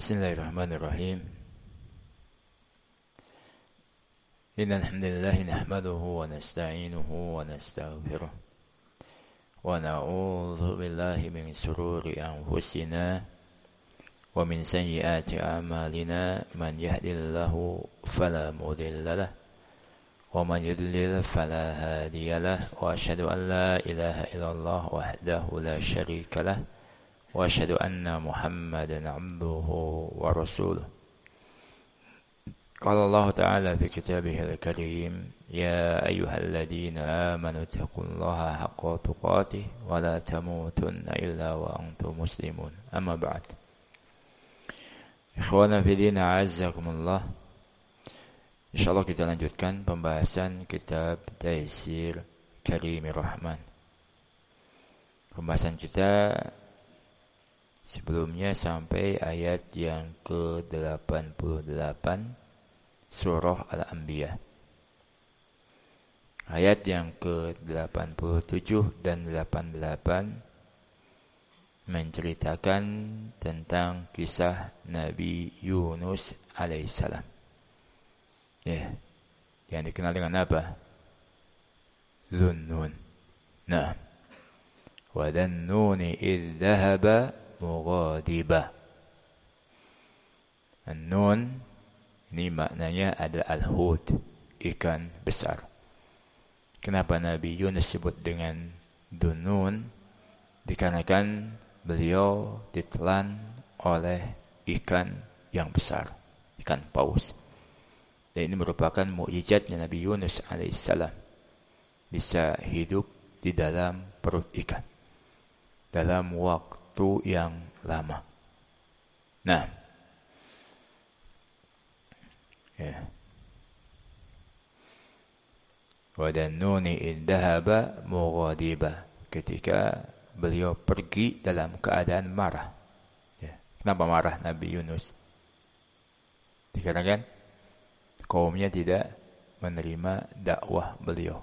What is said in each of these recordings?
Bismillahirrahmanirrahim. Innal hamdalillah nahmaduhu wa nasta'inuhu wa nastaghfiruh wa na'udzu billahi min shururi anfusina wa min sayyiati a'malina man yahdihillahu fala mudilla lahu wa man yudlil fala hadiya lahu wa asyhadu an la ilaha illallah wahdahu la syarika lahu wa asyhadu anna Muhammadan 'abduhu wa rasuluh. Qala Allah Ta'ala fi kitabihil karim, ya ayyuhalladzina amanu taqullaha haqqa tuqatih wa la tamutunna illa wa antum muslimun. Amma ba'd. Ikhwana fi din, a'azzakumullah. Insyaallah kita lanjutkan pembahasan kitab Taysir Karimir Rahman. Pembahasan kita sebelumnya sampai ayat yang ke-88 surah Al-Anbiya. Ayat yang ke-87 dan 88 menceritakan tentang kisah Nabi Yunus alaihissalam. Ya, yang dikenal dengan apa? Dhunnun. Nah, wa dhannuni idh dhahaba mughadibah. An-nun ini maknanya adalah al-hud, ikan besar. Kenapa Nabi Yunus disebut dengan Dhunnun? Dikarenakan beliau ditelan oleh ikan yang besar, ikan paus. Dan ini merupakan mukjizatnya Nabi Yunus alaihissalam, bisa hidup di dalam perut ikan dalam waktu yang lama. Nah, ya. Wa dhannuni idh dhahaba mughadiba, ketika beliau pergi dalam keadaan marah. Ya. Kenapa marah Nabi Yunus? Dikarenakan kaumnya tidak menerima dakwah beliau.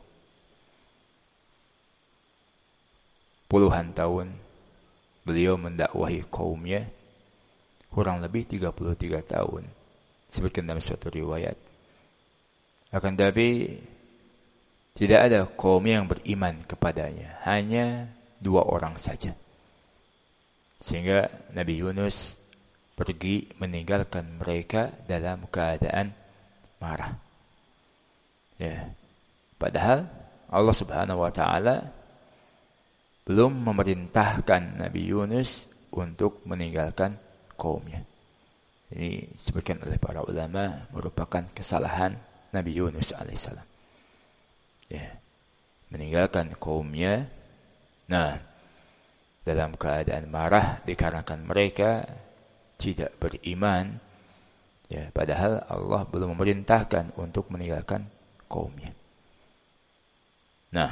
Puluhan tahun beliau mendakwahi kaumnya, kurang lebih 33 tahun. Disebutkan dalam suatu riwayat. Akan tetapi tidak ada kaum yang beriman kepadanya, hanya 2 orang saja. Sehingga Nabi Yunus pergi meninggalkan mereka dalam keadaan marah. Ya. Padahal Allah Subhanahu wa taala belum memerintahkan Nabi Yunus untuk meninggalkan kaumnya. Ini disebutkan oleh para ulama merupakan kesalahan Nabi Yunus alaihissalam. Ya, meninggalkan kaumnya. Nah, dalam keadaan marah dikarenakan mereka tidak beriman. Ya, padahal Allah belum memerintahkan untuk meninggalkan kaumnya. Nah,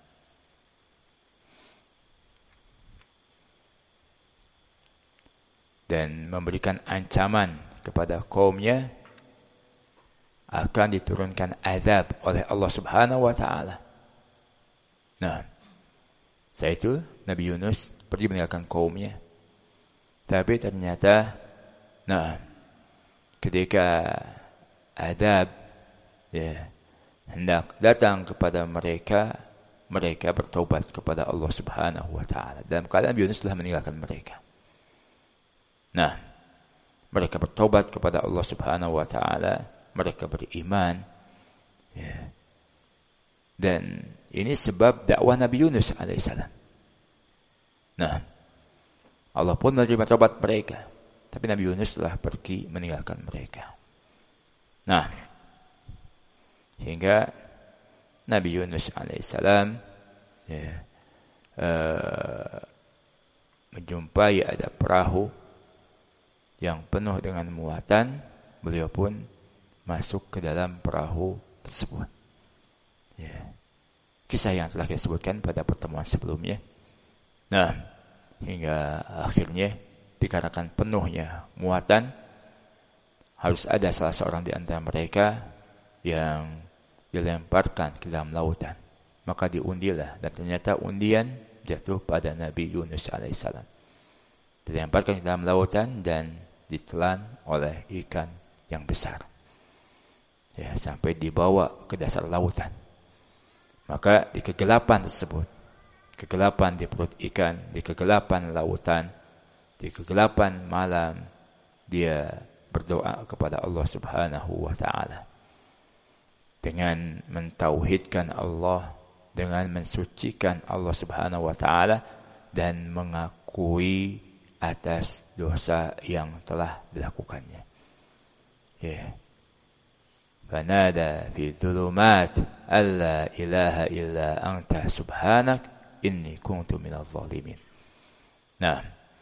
dan memberikan ancaman kepada kaumnya akan diturunkan azab oleh Allah Subhanahu wa taala. Nah, setelah itu Nabi Yunus pergi meninggalkan kaumnya. Tapi ternyata ketika azab hendak datang kepada mereka, mereka bertobat kepada Allah Subhanahu wa taala. Dalam keadaan Nabi Yunus telah meninggalkan mereka. Nah, mereka bertobat kepada Allah Subhanahu wa taala, mereka beriman. Ya. Dan ini sebab dakwah Nabi Yunus alaihissalam. Nah, Allah pun menerima tobat mereka, tapi Nabi Yunus telah pergi meninggalkan mereka. Nah, hingga Nabi Yunus alaihissalam menjumpai ada perahu yang penuh dengan muatan, beliau pun masuk ke dalam perahu tersebut. Ya. Kisah yang telah kita sebutkan pada pertemuan sebelumnya. Nah, hingga akhirnya dikarenakan penuhnya muatan, harus ada salah seorang di antara mereka yang dilemparkan ke dalam lautan. Maka diundilah, dan ternyata undian jatuh pada Nabi Yunus alaihissalam. Dilemparkan ke dalam lautan dan ditelan oleh ikan yang besar. Ya, sampai dibawa ke dasar lautan. Maka di kegelapan tersebut, kegelapan di perut ikan, di kegelapan lautan, di kegelapan malam, dia berdoa kepada Allah Subhanahu wa ta'ala. Dengan mentauhidkan Allah, dengan mensucikan Allah Subhanahu wa ta'ala, dan mengakui atas dosa yang telah dilakukannya. Ya. Fanada fi dhulumat alla ilaha illa anta subhanak inni kuntu minadh dhalimin. Nah,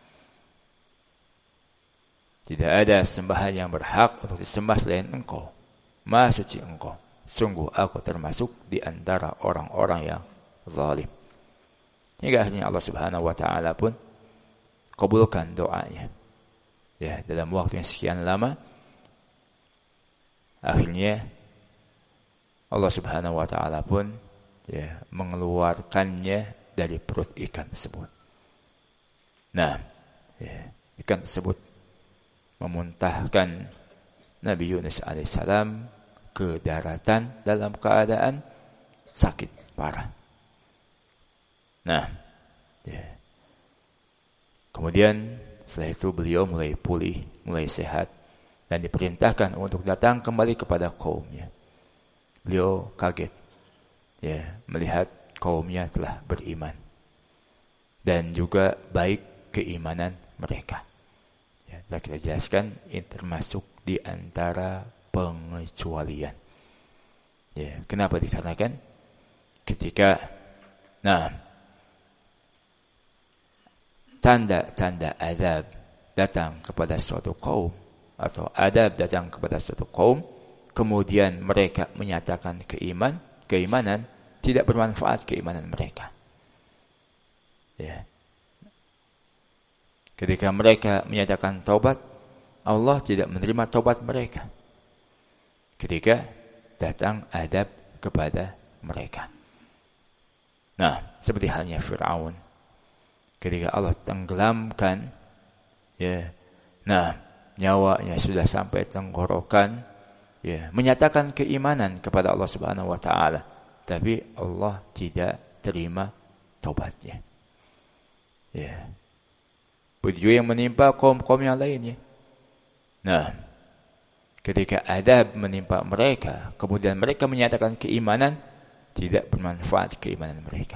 tidak ada sembahan yang berhak untuk disembah selain Engkau. Maha suci Engkau. Sungguh aku termasuk di antara orang-orang yang zalim. Hingga akhirnya Allah Subhanahu wa ta'ala pun kabulkan doanya. Ya, dalam waktu yang sekian lama, akhirnya Allah Subhanahu wa ta'ala pun ya mengeluarkannya dari perut ikan tersebut. Nah, ya, ikan tersebut memuntahkan Nabi Yunus alaihissalam ke daratan dalam keadaan sakit parah. Nah, ya. Kemudian setelah itu beliau mulai pulih, mulai sehat, dan diperintahkan untuk datang kembali kepada kaumnya. Beliau kaget, ya, melihat kaumnya telah beriman dan juga baik keimanan mereka. Ya, telah kita jelaskan ini termasuk di antara pengecualian. Ya, kenapa dikarenakan ketika tanda-tanda azab datang kepada suatu kaum atau adab datang kepada suatu kaum, kemudian mereka menyatakan keimanan, tidak bermanfaat keimanan mereka. Ya. Ketika mereka menyatakan taubat, Allah tidak menerima taubat mereka. Ketika datang adab kepada mereka. Nah, seperti halnya Fir'aun. Ketika Allah tenggelamkan, ya, nyawanya sudah sampai tenggorokan, ya, menyatakan keimanan kepada Allah Subhanahu wa ta'ala, tapi Allah tidak terima taubatnya. Ya. Begitu yang menimpa kaum-kaum yang lainnya. Nah, ketika adab menimpa mereka, kemudian mereka menyatakan keimanan, tidak bermanfaat keimanan mereka.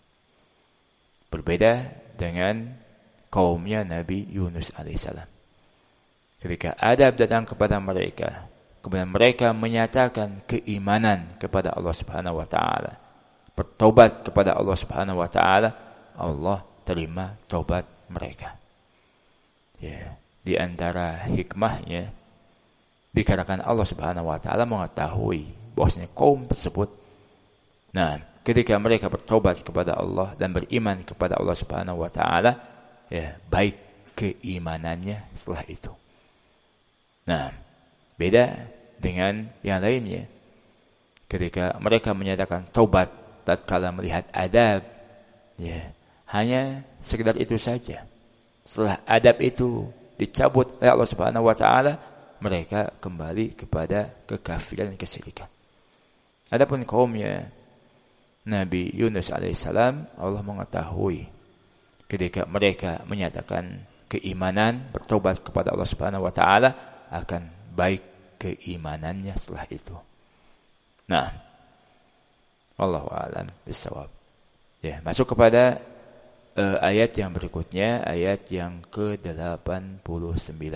Berbeda dengan kaumnya Nabi Yunus alaihissalam. Ketika adab datang kepada mereka, kemudian mereka menyatakan keimanan kepada Allah Subhanahu wa ta'ala, bertobat kepada Allah Subhanahu wa ta'ala, Allah terima taubat mereka. Ya, di antara hikmahnya, dikarenakan Allah Subhanahu wa ta'ala mengetahui bahwasanya kaum tersebut, ketika mereka bertobat kepada Allah dan beriman kepada Allah Subhanahu wa ta'ala, ya, baik keimanannya setelah itu. Nah, beda dengan yang lainnya. Ketika mereka menyatakan taubat tatkala melihat adab, ya, hanya sekedar itu saja. Setelah adab itu dicabut oleh Allah Subhanahu wa ta'ala, mereka kembali kepada kekafiran dan kesyirikan. Adapun kaumnya Nabi Yunus alaihissalam, Allah mengetahui ketika mereka menyatakan keimanan, bertobat kepada Allah Subhanahu wa ta'ala, akan baik keimanannya setelah itu. Nah, wallahu a'lam bishawab. Ya, masuk kepada ayat yang berikutnya, ayat yang ke-89.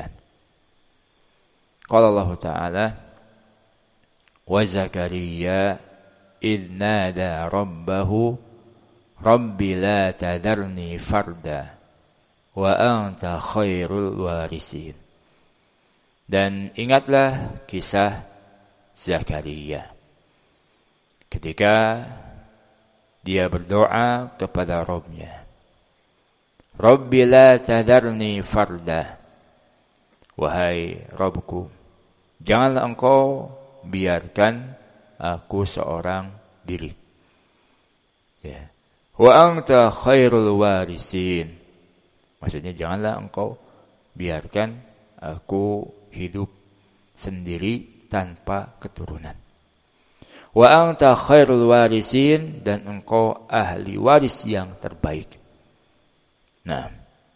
Qala Allah Ta'ala, wa Zakaria idh nada rabbahu rabbi la tadarni farda wa anta khairul warisin. Dan ingatlah kisah Zakaria ketika dia berdoa kepada Rabb-Nya, Rabbi la tadarni farda, wahai Rabbku, janganlah engkau biarkan aku seorang diri. Ya. Wa anta khairul warisin, maksudnya janganlah engkau biarkan aku hidup sendiri tanpa keturunan. Wa anta khairul warisin, dan engkau ahli waris yang terbaik. Nah,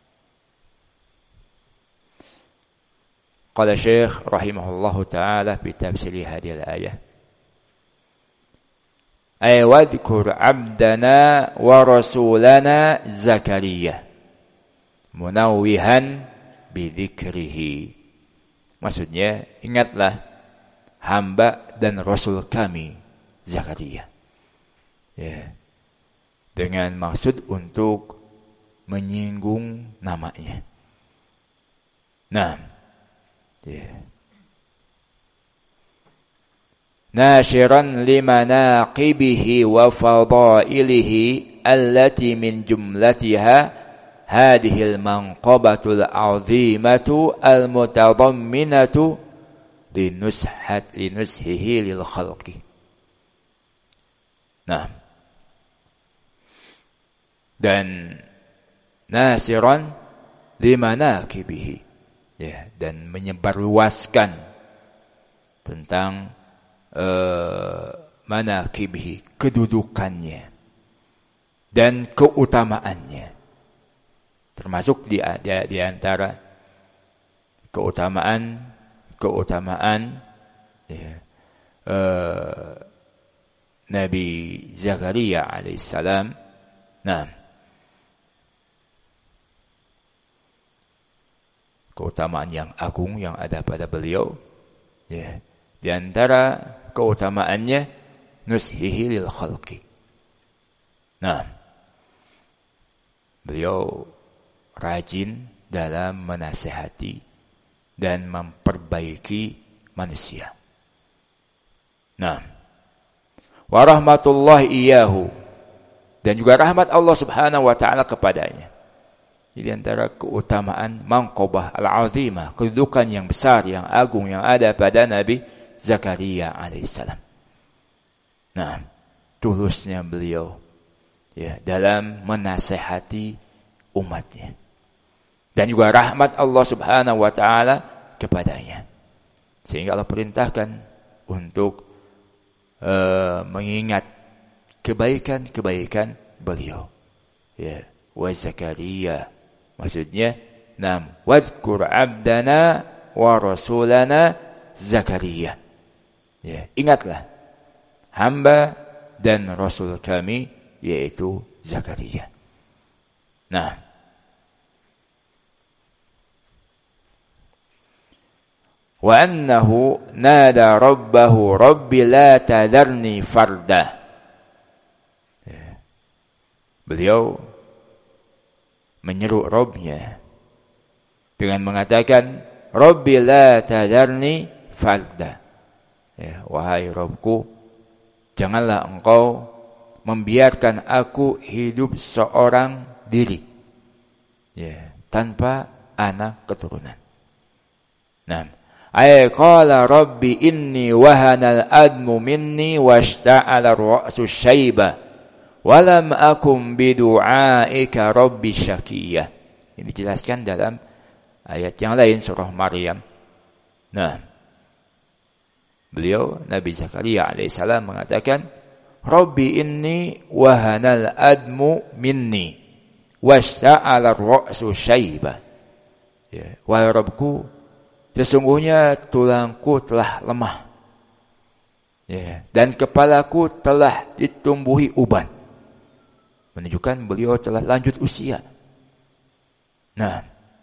qala Syekh rahimahullahu ta'ala fi tafsir hadhihi al-ayah, ay wadhkur 'abdana wa rasulana Zakaria munawwihan bi dzikrihi. Maksudnya, ingatlah hamba dan rasul kami Zakaria. Ya. Dengan maksud untuk menyinggung namanya. Nah, ya. Nashiran limanaqibihi wa fadailihi allati min jumlatiha hadhil manqabatul azimatu al-mutadamminatu linushihi lil khalqi. Nah, dan nasiran limanaqibihi, ya, dan menyebarluaskan tentang manaqibihi, kedudukannya dan keutamaannya. Termasuk di antara keutamaan ya, Nabi Zakaria alaihissalam. Nah, keutamaan yang agung yang ada pada beliau, ya, di antara keutamaannya nushihi lil khalqi. Nah, beliau rajin dalam menasihati dan memperbaiki manusia. Nah, wa rahmatullahi iyahu, dan juga rahmat Allah subhanahu wa ta'ala kepadanya. Jadi antara keutamaan manqabah al-azimah, kedudukan yang besar, yang agung yang ada pada Nabi Zakaria alaihissalam. Nah, tulusnya beliau, ya, dalam menasihati umatnya. Dan juga rahmat Allah subhanahu wa ta'ala kepadanya. Sehingga Allah perintahkan untuk mengingat kebaikan-kebaikan beliau. Ya, wa Zakaria. Maksudnya, wadhkur 'abdana wa rasulana Zakaria. Ya, ingatlah hamba dan rasul kami, yaitu Zakaria. Nah, wa annahu nada rabbahu rabbi la tadharni farda. Beliau menyeru Rabbnya dengan mengatakan, Rabbi la tadharni farda. Ya, wahai Rabbku, janganlah engkau membiarkan aku hidup seorang diri, ya, tanpa anak keturunan. Nah, ay qala rabbi inni wahanal admu minni washta'ala ar-ra'su syaiba wa lam akum bidu'aika rabbi syaqiyya. Ini dijelaskan dalam ayat yang lain surah Maryam. Nah, beliau Nabi Zakaria alaihissalam mengatakan, Rabbi inni wahanal admu minni washta'ala ar-ra'su syaiba. Ya, wahai Rabbku, sesungguhnya tulangku telah lemah, ya, dan kepalaku telah ditumbuhi uban. Menunjukkan beliau telah lanjut usia. Nah,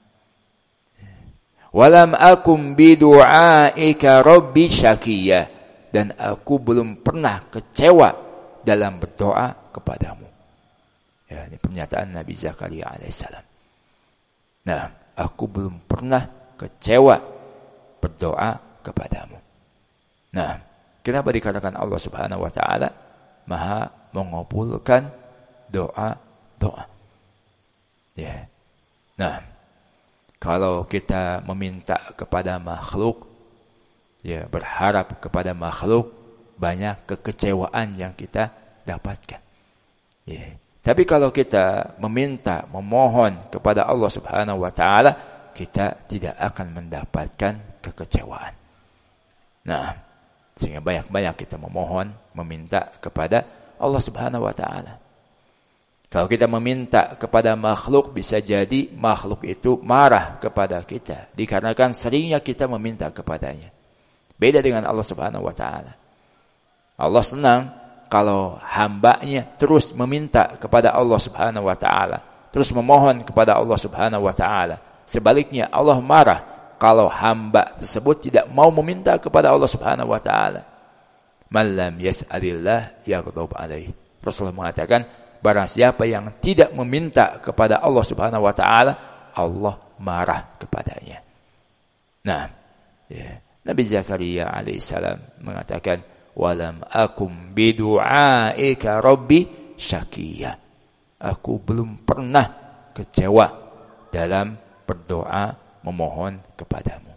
walam akum bidu'aika rabbi syaqiyya, dan aku belum pernah kecewa dalam berdoa kepadamu. Ya, ini pernyataan Nabi Zakaria alaihissalam. Nah, aku belum pernah kecewa berdoa kepadamu. Nah, kenapa dikatakan Allah subhanahu wa ta'ala maha mengabulkan doa-doa? Ya. Nah, kalau kita meminta kepada makhluk, ya, berharap kepada makhluk, banyak kekecewaan yang kita dapatkan. Ya. Tapi kalau kita meminta, memohon kepada Allah subhanahu wa ta'ala, kita tidak akan mendapatkan kekecewaan. Nah, sehingga banyak-banyak kita memohon, meminta kepada Allah Subhanahu wa taala. Kalau kita meminta kepada makhluk, bisa jadi makhluk itu marah kepada kita dikarenakan seringnya kita meminta kepadanya. Beda dengan Allah Subhanahu wa taala. Allah senang kalau hambanya terus meminta kepada Allah Subhanahu wa taala, terus memohon kepada Allah Subhanahu wa taala. Sebaliknya Allah marah kalau hamba tersebut tidak mau meminta kepada Allah Subhanahu wa taala. Man lam yas'alillah yaghdab alaihi. Rasulullah mengatakan, barang siapa yang tidak meminta kepada Allah Subhanahu wa taala, Allah marah kepadanya. Nah, Nabi Zakaria alaihissalam mengatakan, walam akum bidu'aika rabbi syakiya. Aku belum pernah kecewa dalam berdoa memohon kepadamu.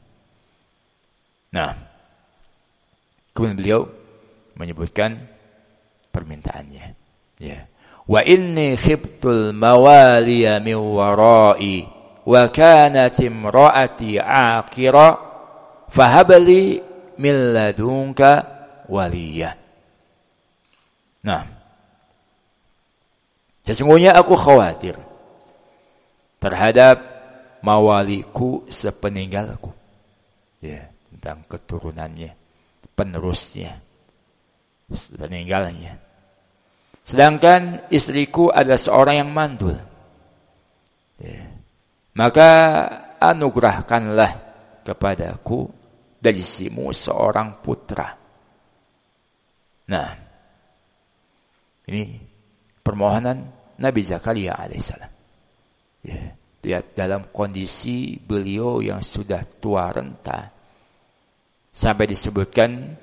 Nah, kemudian beliau menyebutkan permintaannya. Ya. Wa inni khiftul mawaliya min wara'i wa kanat imra'ati aqira fahabli min ladunka waliyah. Nah, sesungguhnya aku khawatir terhadap mawaliku sepeninggalku. Ya, tentang keturunannya, penerusnya, peninggalannya. Sedangkan istriku adalah seorang yang mandul. Ya. Maka anugerahkanlah kepadaku dari sisimu seorang putra. Nah, ini permohonan Nabi Zakaria alaihissalam. Ya, lihat dalam kondisi beliau yang sudah tua renta, sampai disebutkan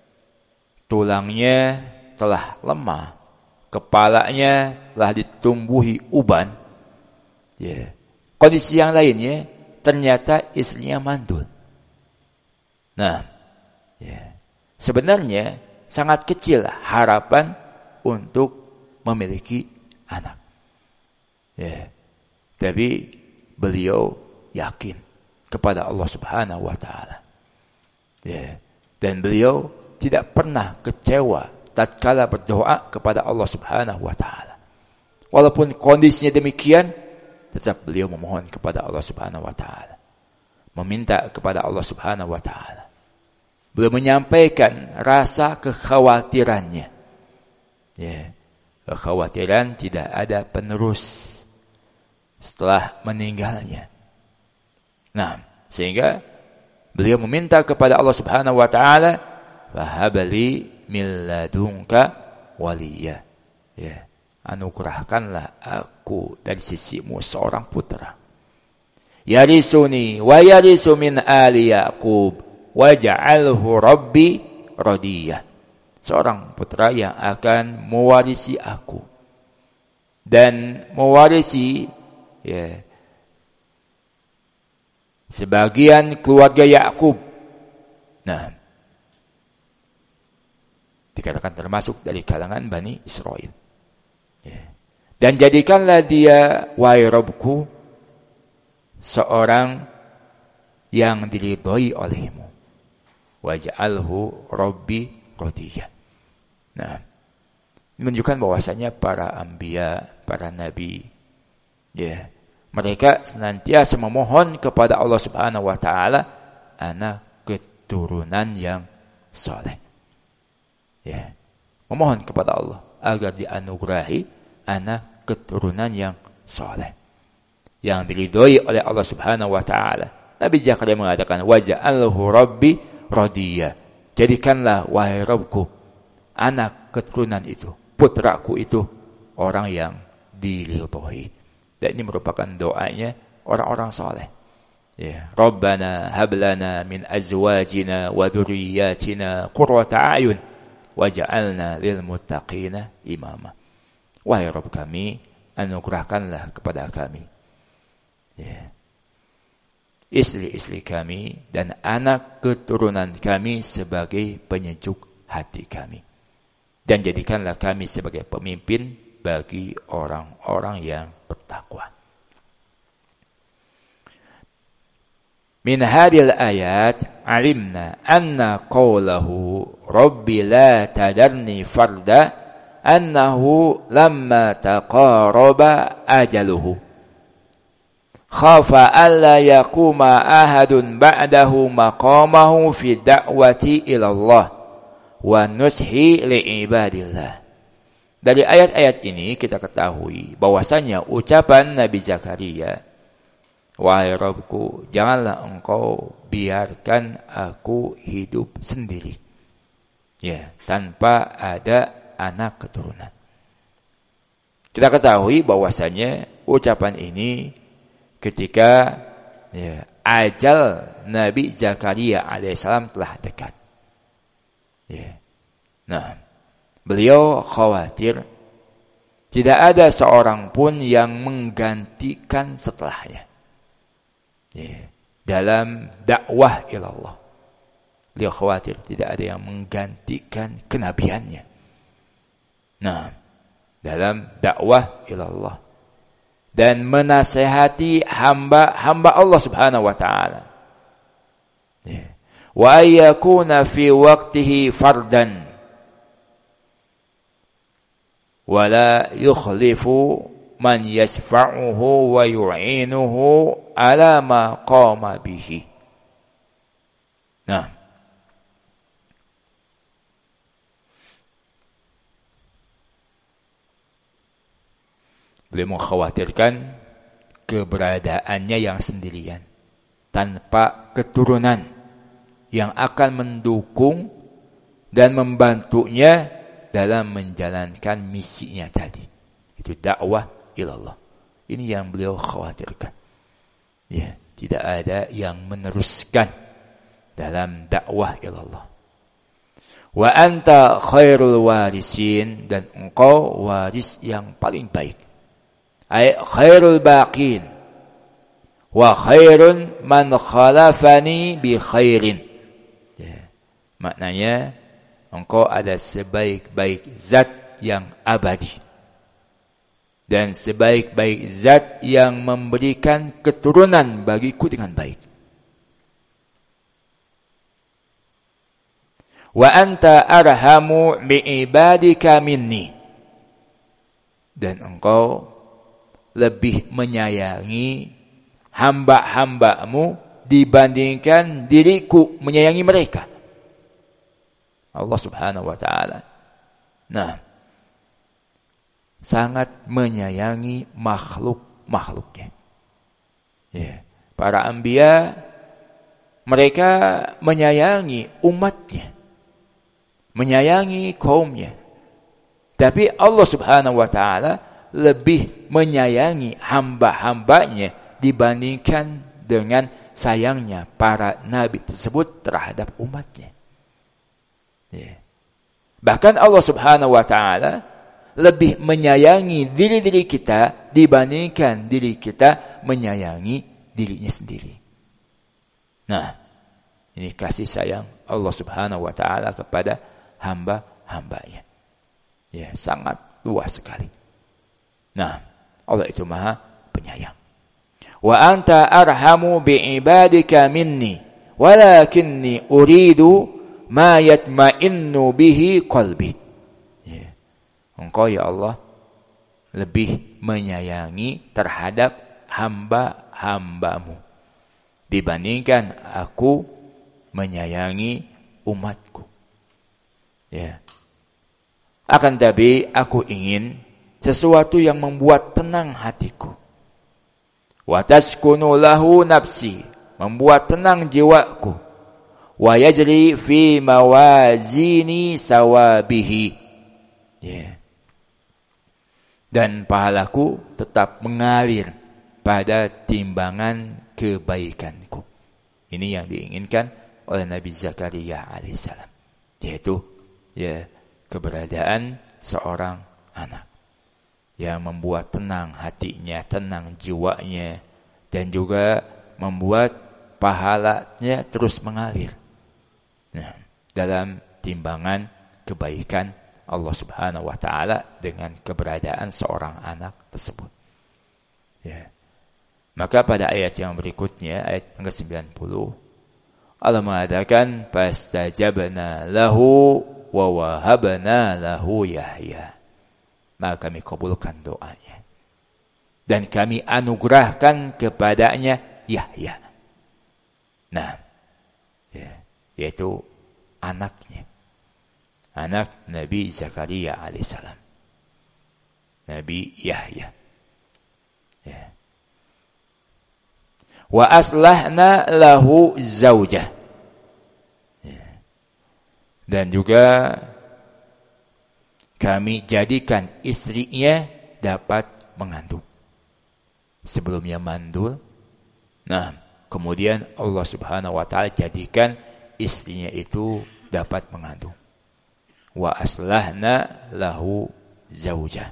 tulangnya telah lemah, kepalanya telah ditumbuhi uban. Ya. Kondisi yang lainnya ternyata istrinya mandul. Nah, ya. Sebenarnya sangat kecil harapan untuk memiliki anak. Ya. Tapi beliau yakin kepada Allah Subhanahu wa taala. Ya. Dan beliau tidak pernah kecewa tatkala berdoa kepada Allah Subhanahu wa taala. Walaupun kondisinya demikian, tetap beliau memohon kepada Allah Subhanahu wa taala. Meminta kepada Allah Subhanahu wa taala. Beliau menyampaikan rasa kekhawatirannya. Ya. Kekhawatiran tidak ada penerus setelah meninggalnya. Nah, sehingga beliau meminta kepada Allah Subhanahu wa taala, "Fahabli min ladunka waliya." Ya, anugerahkanlah aku dari sisimu seorang putra. Yarisuni wa yarisu min ali Yaqub waj'alhu rabbi radiyah. Seorang putra yang akan mewarisi aku dan mewarisi sebagian keluarga Yakub. Nah, dikatakan termasuk dari kalangan Bani Israel. Dan jadikanlah dia, wahai Rabbku, seorang yang diridhoi olehmu. Waj'alhu rabbi radiyah. Nah, menunjukkan bahwasanya para anbiya, para nabi, mereka senantiasa memohon kepada Allah Subhanahu wa taala anak keturunan yang saleh. Ya. Memohon kepada Allah agar dianugerahi anak keturunan yang saleh, yang diridhoi oleh Allah Subhanahu wa taala. Nabi Zakaria mengatakan, waj'alhu rabbi radiyah. Jadikanlah wahai Rabbku anak keturunan itu, putraku itu orang yang diridhoi. Dan ini merupakan doanya orang-orang saleh. Ya, Rabbana hab lana min azwajina wa dzurriyyatina qurrata a'yun waj'alna lil muttaqina imama. Wahai Rabb kami, anugerahkanlah kepada kami istri-istri kami dan anak keturunan kami sebagai penyejuk hati kami. Dan jadikanlah kami sebagai pemimpin bagi orang-orang yang bertakwa. min hadhil ayat alimna anna qawlahu rabbi la tadarni farda annahu lamma taqaraba ajaluhu khafa alla yaquma ahadun ba'dahu maqamahu fi da'wati ila Allah wa nushi li ibadillah. Dari ayat-ayat ini kita ketahui bahwasanya ucapan Nabi Zakaria, wahai Rabbku, janganlah engkau biarkan aku hidup sendiri, ya, tanpa ada anak keturunan. Kita ketahui bahwasanya ucapan ini ketika ajal Nabi Zakaria alaihissalam telah dekat. Ya. Nah, beliau khawatir tidak ada seorang pun yang menggantikan setelahnya. Ya. Dalam dakwah ilallah. Beliau khawatir tidak ada yang menggantikan kenabiannya. Nah, dalam dakwah ilallah. Dan menasehati hamba-hamba Allah subhanahu wa ta'ala. Ya. Wa ayyakuna fi waqtihi fardan. Wa la yukhlifu man yasfa'uhu wa yu'inuhu ala ma qama bihi. Nah. Beliau mengkhawatirkan keberadaannya yang sendirian, tanpa keturunan yang akan mendukung dan membantunya dalam menjalankan misinya tadi. Itu dakwah ilallah. Ini yang beliau khawatirkan. Ya, tidak ada yang meneruskan dalam dakwah ilallah. Wa anta khairul warisin, dan engkau waris yang paling baik. Ay khairul baqin wa khairun man khalafani bi khairin. Ya. Maknanya engkau ada sebaik-baik zat yang abadi dan sebaik-baik zat yang memberikan keturunan bagiku dengan baik. Wa anta arhamu bi ibadika minni, dan engkau lebih menyayangi hamba-hambamu dibandingkan diriku menyayangi mereka. Allah subhanahu wa ta'ala. Nah, sangat menyayangi makhluk-makhluknya. Ya. Para anbiya, mereka menyayangi umatnya, menyayangi kaumnya. Tapi Allah subhanahu wa ta'ala lebih menyayangi hamba-hambanya dibandingkan dengan sayangnya para nabi tersebut terhadap umatnya. Ya. Bahkan Allah subhanahu wa ta'ala lebih menyayangi diri-diri kita dibandingkan diri kita menyayangi dirinya sendiri. Nah, ini kasih sayang Allah subhanahu wa ta'ala kepada hamba-hambanya. Ya, sangat luas sekali. Nah, Allah itu maha penyayang. Wa anta arhamu bi'ibadika minni walakinni uridu ma yatma'innu bihi qalbi. Ya. Engkau ya Allah lebih menyayangi terhadap hamba-hambamu dibandingkan aku menyayangi umatku. Ya. Akan tapi aku ingin sesuatu yang membuat tenang hatiku. Wa taskunu lahu nafsi, membuat tenang jiwaku. Wa yajri fi mawazini sawabihi. Ya. Dan pahalaku tetap mengalir pada timbangan kebaikanku. Ini yang diinginkan oleh Nabi Zakaria alaihissalam, yaitu keberadaan seorang anak yang membuat tenang hatinya, tenang jiwanya, dan juga membuat pahalanya terus mengalir dalam timbangan kebaikan Allah subhanahu wa ta'ala dengan keberadaan seorang anak tersebut. Ya. Maka pada ayat yang berikutnya, ayat yang ke-90, Allah mengatakan, "Fastajabna lahu wa wahabna lahu Yahya." Maka kami kabulkan doanya. Dan kami anugerahkan kepadanya Yahya. Nah, yaitu anaknya. Anak Nabi Zakaria alaihissalam. Nabi Yahya. Wa aslahna lahu zaujah. Dan juga kami jadikan istrinya dapat mengandung. Sebelumnya mandul. Nah, kemudian Allah Subhanahu wa taala jadikan istrinya itu dapat mengandung. Wa aslahna lahu zaujah.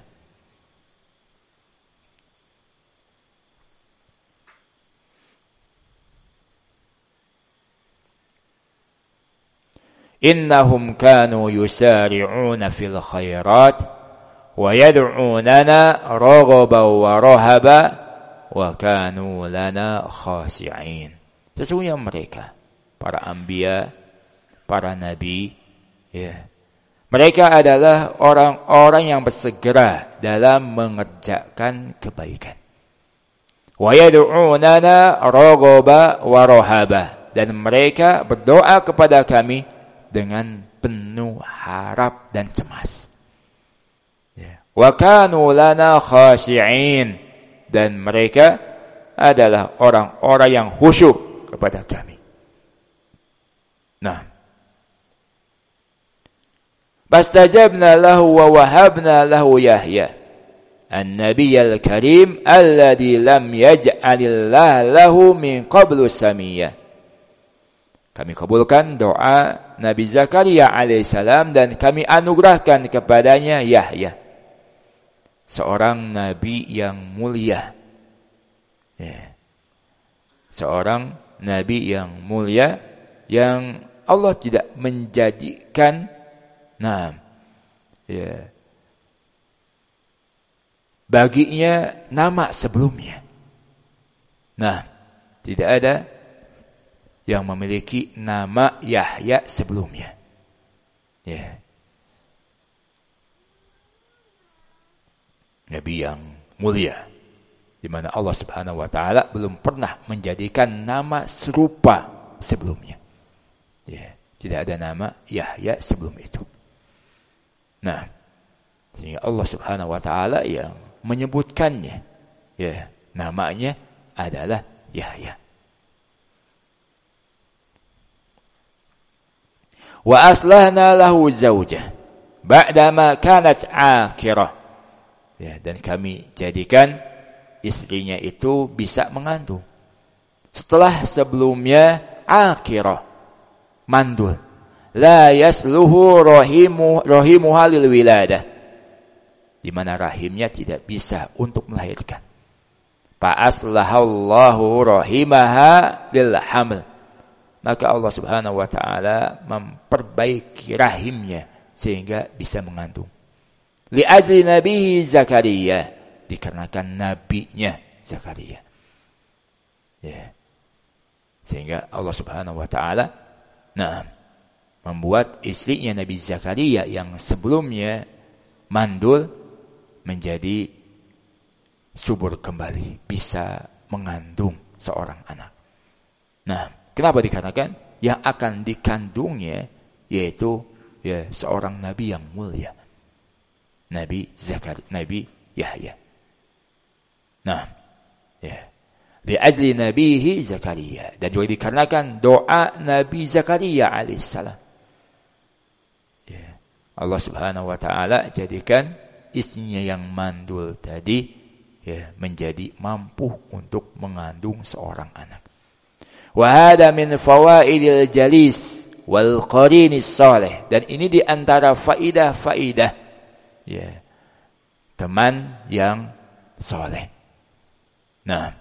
Innahum kanu yusari'una fil khairat wa yad'unana raghaban wa rahaba wa kanu lana khashi'in. Sesungguhnya mereka, para anbiya, para nabi, mereka adalah orang-orang yang bersegera dalam mengerjakan kebaikan. Wa yad'unana raghaba wa rahaba, dan mereka berdoa kepada kami dengan penuh harap dan cemas. Wa kanu lana khashi'in, dan mereka adalah orang-orang yang khusyuk kepada kami. Nah, fastajabna lahu wa wahabna lahu Yahya an-nabiyyal karim alladhi lam yaj'alillahu lahu min qablu samiyya. Kami kabulkan doa Nabi Zakaria alaihissalam dan kami anugerahkan kepadanya Yahya, seorang nabi yang mulia. Seorang nabi yang mulia yang Allah tidak menjadikan baginya nama sebelumnya. Nah, tidak ada yang memiliki nama Yahya sebelumnya. Nabi yang mulia, di mana Allah Subhanahu wa taala belum pernah menjadikan nama serupa sebelumnya. Tidak ada nama Yahya sebelum itu. Nah, sehingga Allah Subhanahu wa taala yang menyebutkannya, namanya adalah Yahya. Wa aslahna lahu zaujah ba'dama kanat akirah. Dan kami jadikan istrinya itu bisa mengandung setelah sebelumnya akirah, mandul. La yasluhu rahimuha lil wiladah, di mana rahimnya tidak bisa untuk melahirkan. Fa aslahallahu rahimaha lil haml, maka Allah Subhanahu wa taala memperbaiki rahimnya sehingga bisa mengandung. Li ajli nabi Zakaria, dikarenakan nabinya Zakaria. Sehingga Allah Subhanahu wa taala membuat istrinya Nabi Zakaria yang sebelumnya mandul menjadi subur kembali, bisa mengandung seorang anak. Nah, kenapa dikarenakan yang akan dikandungnya yaitu seorang nabi yang mulia, Nabi Zakaria, Nabi Yahya. Nah, li ajli nabihi Zakaria, dan juga dikarenakan doa Nabi Zakaria alaihissalam. Allah Subhanahu wa taala jadikan istrinya yang mandul tadi menjadi mampu untuk mengandung seorang anak. Wa hada min fawaidil jalis wal qarinis salih, dan ini di antara faidah-faidah teman yang saleh. Nah,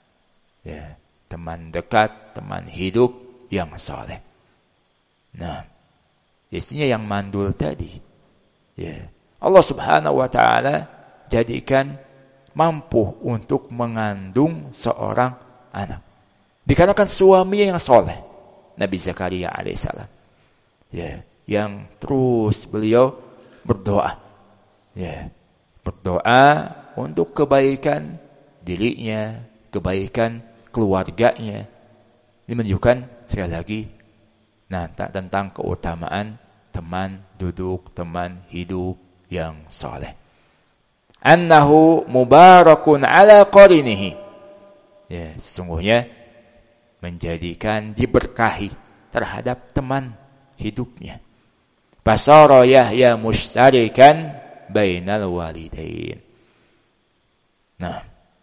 teman dekat, teman hidup yang saleh. Nah, istrinya yang mandul tadi, Allah Subhanahu wa taala jadikan mampu untuk mengandung seorang anak. Dikarenakan suaminya yang soleh, Nabi Zakaria alaihissalam. Ya, yang terus beliau berdoa. Ya, berdoa untuk kebaikan dirinya, kebaikan keluarganya. Ini menunjukkan sekali lagi tentang keutamaan teman duduk, teman hidup yang soleh. Annahu mubarakun ala qarinihi. Ya, sesungguhnya menjadikan diberkahi terhadap teman hidupnya. Basara Yahya mushtarikan bainal walidain. Nah,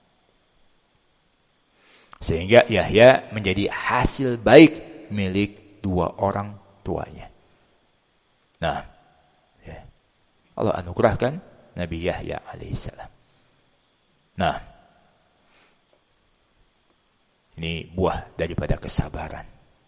sehingga Yahya menjadi hasil baik milik dua orang tuanya. Nah, ya, Allah anugerahkan Nabi Yahya alaihissalam. Nah, ini buah daripada kesabaran.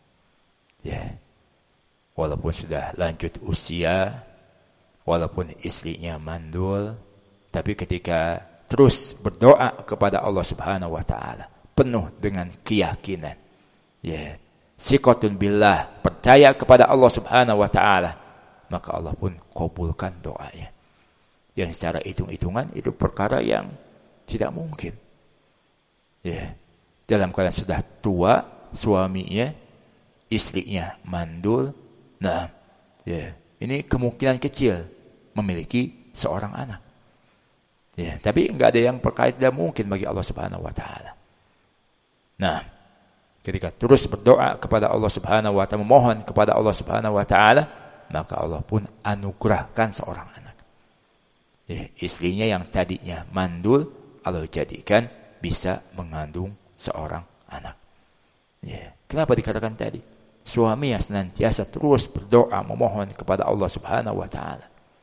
Ya, walaupun sudah lanjut usia, walaupun istrinya mandul, tapi ketika terus berdoa kepada Allah Subhanahu wa taala, penuh dengan keyakinan. Ya, siqatun billah, percaya kepada Allah Subhanahu wa taala, maka Allah pun kabulkan doanya. Yang secara hitung-hitungan itu perkara yang tidak mungkin. Ya, dalam keadaan sudah tua suaminya, istrinya mandul. Nah, ya, ini kemungkinan kecil memiliki seorang anak. Ya, tapi enggak ada yang perkara tidak mungkin bagi Allah Subhanahu wa taala. Nah, ketika terus berdoa kepada Allah Subhanahu wa taala, memohon kepada Allah Subhanahu wa taala, maka Allah pun anugerahkan seorang anak. Ya, istrinya yang tadinya mandul, Allah jadikan bisa mengandung seorang anak. Ya, kenapa dikatakan tadi? Suami yang senantiasa terus berdoa memohon kepada Allah Subhanahu wa taala.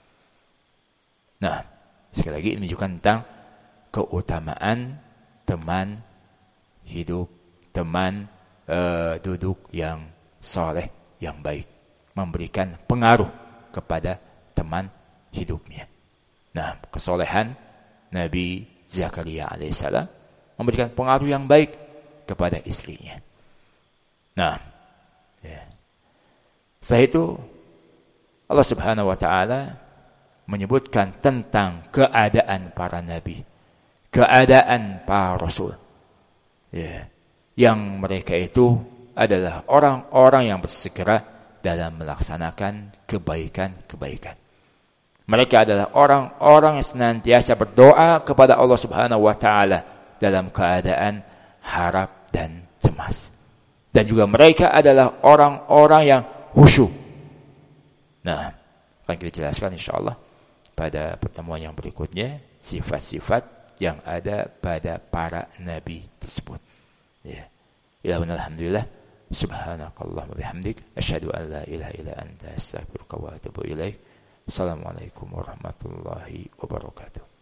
Nah, sekali lagi ini menunjukkan tentang keutamaan teman hidup, teman duduk yang soleh, yang baik, memberikan pengaruh kepada teman hidupnya. Nah, kesolehan Nabi Zakaria alaihissalam memberikan pengaruh yang baik kepada istrinya. Nah, ya, setelah itu Allah Subhanahu wa taala menyebutkan tentang keadaan para nabi, keadaan para rasul. Ya, yang mereka itu adalah orang-orang yang bersegera dalam melaksanakan kebaikan-kebaikan. Mereka adalah orang-orang yang senantiasa berdoa kepada Allah Subhanahu wa taala dalam keadaan harap dan cemas. Dan juga mereka adalah orang-orang yang khusyuk. Nah, akan kita jelaskan insyaallah pada pertemuan yang berikutnya sifat-sifat yang ada pada para nabi tersebut. Ya. Alhamdulillah. Subhanakallahumma bihamdik asyhadu an la ilaha illa anta astaghfiruka wa atubu ilaik. Assalamualaikum warahmatullahi wabarakatuh.